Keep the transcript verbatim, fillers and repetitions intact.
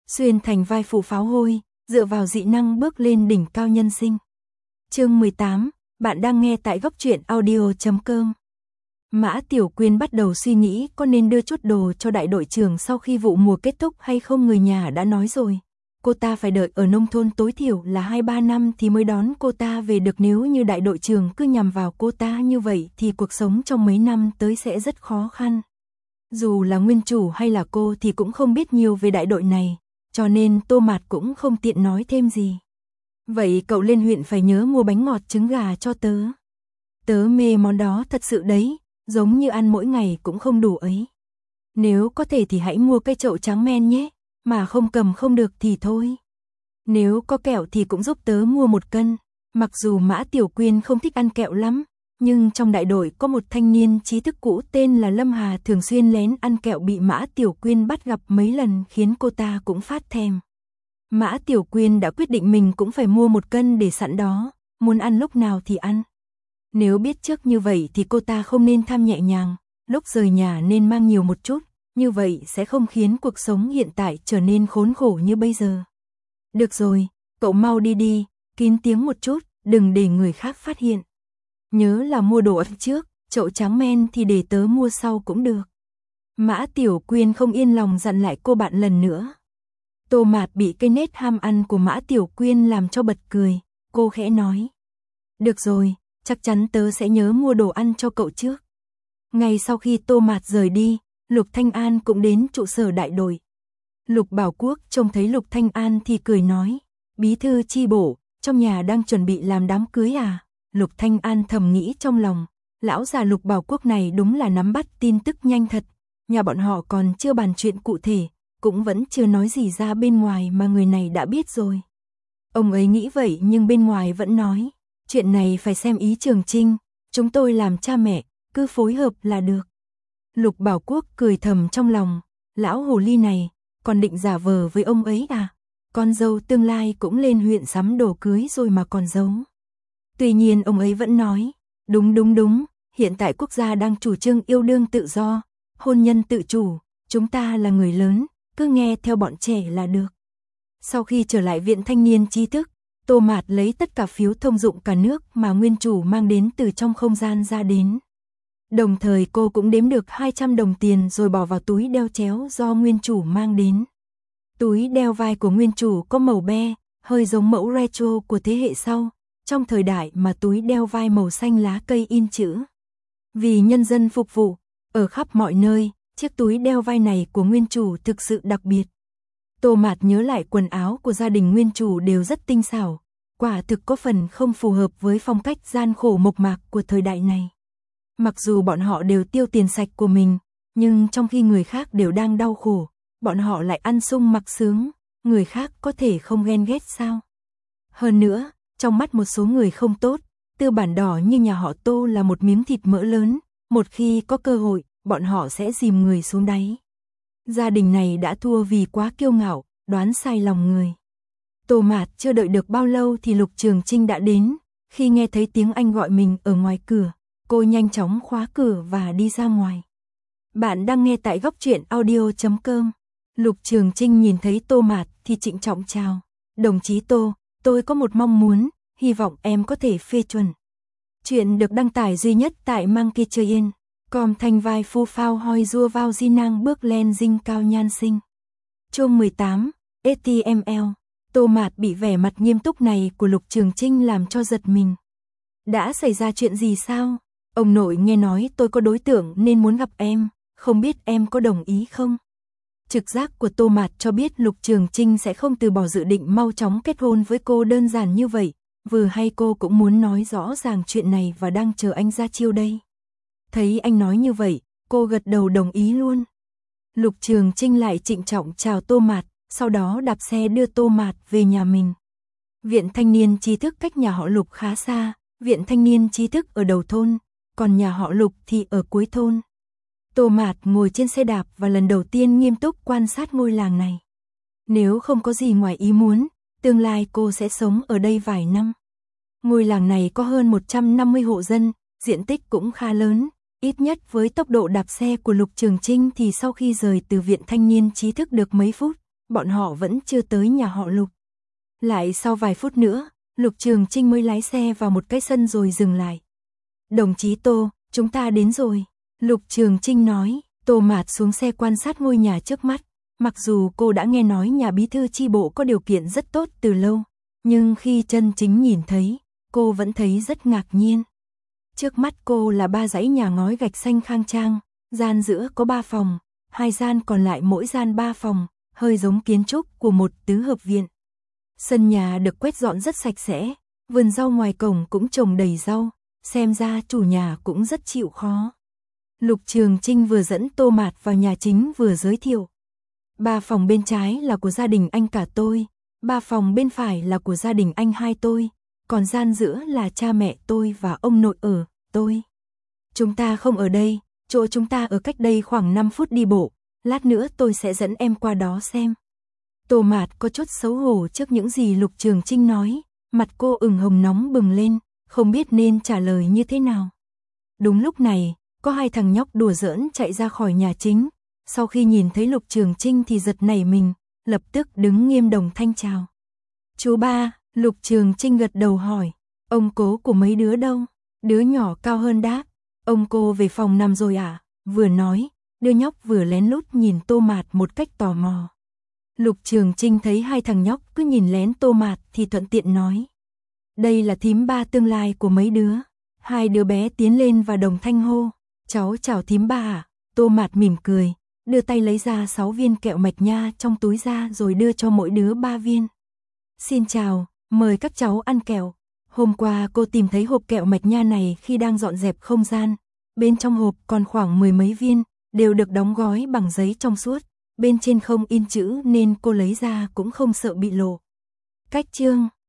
xuyên thành vai phụ pháo hôi, dựa vào dị năng bước lên đỉnh cao nhân sinh. Chương mười tám, bạn đang nghe tại góc truyện audio chấm com. Mã Tiểu Quyên bắt đầu suy nghĩ có nên đưa chút đồ cho đại đội trưởng sau khi vụ mùa kết thúc hay không. Người nhà đã nói rồi, cô ta phải đợi ở nông thôn tối thiểu là hai ba năm thì mới đón cô ta về được. Nếu như đại đội trưởng cứ nhằm vào cô ta như vậy thì cuộc sống trong mấy năm tới sẽ rất khó khăn. Dù là nguyên chủ hay là cô thì cũng không biết nhiều về đại đội này, cho nên Tô Mạt cũng không tiện nói thêm gì. Vậy cậu lên huyện phải nhớ mua bánh ngọt trứng gà cho tớ. Tớ mê món đó thật sự đấy, giống như ăn mỗi ngày cũng không đủ ấy. Nếu có thể thì hãy mua cây chậu trắng men nhé, mà không cầm không được thì thôi. Nếu có kẹo thì cũng giúp tớ mua một cân. Mặc dù Mã Tiểu Quyên không thích ăn kẹo lắm, nhưng trong đại đội có một thanh niên trí thức cũ tên là Lâm Hà thường xuyên lén ăn kẹo, bị Mã Tiểu Quyên bắt gặp mấy lần khiến cô ta cũng phát thèm. Mã Tiểu Quyên đã quyết định mình cũng phải mua một cân để sẵn đó, muốn ăn lúc nào thì ăn. Nếu biết trước như vậy thì cô ta không nên tham nhẹ nhàng, lúc rời nhà nên mang nhiều một chút, như vậy sẽ không khiến cuộc sống hiện tại trở nên khốn khổ như bây giờ. Được rồi, cậu mau đi đi, kín tiếng một chút, đừng để người khác phát hiện. Nhớ là mua đồ ăn trước, chậu trắng men thì để tớ mua sau cũng được. Mã Tiểu Quyên không yên lòng dặn lại cô bạn lần nữa. Tô Mạt bị cái nết ham ăn của Mã Tiểu Quyên làm cho bật cười, cô khẽ nói. Được rồi, chắc chắn tớ sẽ nhớ mua đồ ăn cho cậu trước. Ngay sau khi Tô Mạt rời đi, Lục Thanh An cũng đến trụ sở đại đội. Lục Bảo Quốc trông thấy Lục Thanh An thì cười nói, bí thư chi bộ, trong nhà đang chuẩn bị làm đám cưới à? Lục Thanh An thầm nghĩ trong lòng, lão già Lục Bảo Quốc này đúng là nắm bắt tin tức nhanh thật, nhà bọn họ còn chưa bàn chuyện cụ thể, cũng vẫn chưa nói gì ra bên ngoài mà người này đã biết rồi. Ông ấy nghĩ vậy nhưng bên ngoài vẫn nói, chuyện này phải xem ý Trường Trinh, chúng tôi làm cha mẹ, cứ phối hợp là được. Lục Bảo Quốc cười thầm trong lòng, lão hồ ly này, còn định giả vờ với ông ấy à? Con dâu tương lai cũng lên huyện sắm đồ cưới rồi mà còn giấu. Tuy nhiên ông ấy vẫn nói, đúng đúng đúng, hiện tại quốc gia đang chủ trương yêu đương tự do, hôn nhân tự chủ, chúng ta là người lớn, cứ nghe theo bọn trẻ là được. Sau khi trở lại viện thanh niên trí thức, Tô Mạt lấy tất cả phiếu thông dụng cả nước mà nguyên chủ mang đến từ trong không gian ra đến. Đồng thời cô cũng đếm được hai trăm đồng tiền rồi bỏ vào túi đeo chéo do nguyên chủ mang đến. Túi đeo vai của nguyên chủ có màu be, hơi giống mẫu retro của thế hệ sau, trong thời đại mà túi đeo vai màu xanh lá cây in chữ vì nhân dân phục vụ, ở khắp mọi nơi, chiếc túi đeo vai này của nguyên chủ thực sự đặc biệt. Tô Mạt nhớ lại quần áo của gia đình nguyên chủ đều rất tinh xảo, quả thực có phần không phù hợp với phong cách gian khổ mộc mạc của thời đại này. Mặc dù bọn họ đều tiêu tiền sạch của mình, nhưng trong khi người khác đều đang đau khổ, bọn họ lại ăn sung mặc sướng, người khác có thể không ghen ghét sao? Hơn nữa, trong mắt một số người không tốt, tư bản đỏ như nhà họ Tô là một miếng thịt mỡ lớn, một khi có cơ hội, bọn họ sẽ dìm người xuống đáy. Gia đình này đã thua vì quá kiêu ngạo, đoán sai lòng người. Tô Mạt chưa đợi được bao lâu thì Lục Trường Trinh đã đến, khi nghe thấy tiếng anh gọi mình ở ngoài cửa, cô nhanh chóng khóa cửa và đi ra ngoài. Bạn đang nghe tại góc truyện audio chấm com. Lục Trường Trinh nhìn thấy Tô Mạt thì trịnh trọng chào. Đồng chí Tô, tôi có một mong muốn, hy vọng em có thể phê chuẩn. Chuyện được đăng tải duy nhất tại Monkey Chơi Yên. Com thanh vai phu phao hoi rua vào di năng bước lên dinh cao nhan sinh. Chương mười tám, ếch ti em lờ. Tô Mạt bị vẻ mặt nghiêm túc này của Lục Trường Trinh làm cho giật mình. Đã xảy ra chuyện gì sao? Ông nội nghe nói tôi có đối tượng nên muốn gặp em, không biết em có đồng ý không? Trực giác của Tô Mạt cho biết Lục Trường Trinh sẽ không từ bỏ dự định mau chóng kết hôn với cô đơn giản như vậy, vừa hay cô cũng muốn nói rõ ràng chuyện này và đang chờ anh ra chiêu đây. Thấy anh nói như vậy, cô gật đầu đồng ý luôn. Lục Trường Trinh lại trịnh trọng chào Tô Mạt, sau đó đạp xe đưa Tô Mạt về nhà mình. Viện thanh niên trí thức cách nhà họ Lục khá xa, viện thanh niên trí thức ở đầu thôn, còn nhà họ Lục thì ở cuối thôn. Tô Mạt ngồi trên xe đạp và lần đầu tiên nghiêm túc quan sát ngôi làng này. Nếu không có gì ngoài ý muốn, tương lai cô sẽ sống ở đây vài năm. Ngôi làng này có hơn một trăm năm mươi hộ dân, diện tích cũng khá lớn, ít nhất với tốc độ đạp xe của Lục Trường Trinh thì sau khi rời từ viện thanh niên trí thức được mấy phút, bọn họ vẫn chưa tới nhà họ Lục. Lại sau vài phút nữa, Lục Trường Trinh mới lái xe vào một cái sân rồi dừng lại. Đồng chí Tô, chúng ta đến rồi. Lục Trường Trinh nói. Tô Mạt xuống xe quan sát ngôi nhà trước mắt. Mặc dù cô đã nghe nói nhà bí thư chi bộ có điều kiện rất tốt từ lâu, nhưng khi chân chính nhìn thấy, cô vẫn thấy rất ngạc nhiên. Trước mắt cô là ba dãy nhà ngói gạch xanh khang trang, gian giữa có ba phòng, hai gian còn lại mỗi gian ba phòng, hơi giống kiến trúc của một tứ hợp viện. Sân nhà được quét dọn rất sạch sẽ, vườn rau ngoài cổng cũng trồng đầy rau, xem ra chủ nhà cũng rất chịu khó. Lục Trường Trinh vừa dẫn Tô Mạt vào nhà chính vừa giới thiệu. Ba phòng bên trái là của gia đình anh cả tôi, ba phòng bên phải là của gia đình anh hai tôi, còn gian giữa là cha mẹ tôi và ông nội ở, tôi. Chúng ta không ở đây, chỗ chúng ta ở cách đây khoảng năm phút đi bộ, lát nữa tôi sẽ dẫn em qua đó xem. Tô Mạt có chút xấu hổ trước những gì Lục Trường Trinh nói, mặt cô ửng hồng nóng bừng lên, không biết nên trả lời như thế nào. Đúng lúc này, có hai thằng nhóc đùa giỡn chạy ra khỏi nhà chính, sau khi nhìn thấy Lục Trường Trinh thì giật nảy mình, lập tức đứng nghiêm đồng thanh chào. Chú ba, Lục Trường Trinh gật đầu hỏi, ông cố của mấy đứa đâu? Đứa nhỏ cao hơn đáp, ông cô về phòng nằm rồi à? Vừa nói, đứa nhóc vừa lén lút nhìn Tô Mạt một cách tò mò. Lục Trường Trinh thấy hai thằng nhóc cứ nhìn lén Tô Mạt thì thuận tiện nói. Đây là thím ba tương lai của mấy đứa. Hai đứa bé tiến lên và đồng thanh hô. Cháu chào thím ba à? Tô Mạt mỉm cười, đưa tay lấy ra sáu viên kẹo mạch nha trong túi ra rồi đưa cho mỗi đứa ba viên. Xin chào, mời các cháu ăn kẹo. Hôm qua cô tìm thấy hộp kẹo mạch nha này khi đang dọn dẹp không gian. Bên trong hộp còn khoảng mười mấy viên, đều được đóng gói bằng giấy trong suốt. Bên trên không in chữ nên cô lấy ra cũng không sợ bị lộ. Cách chương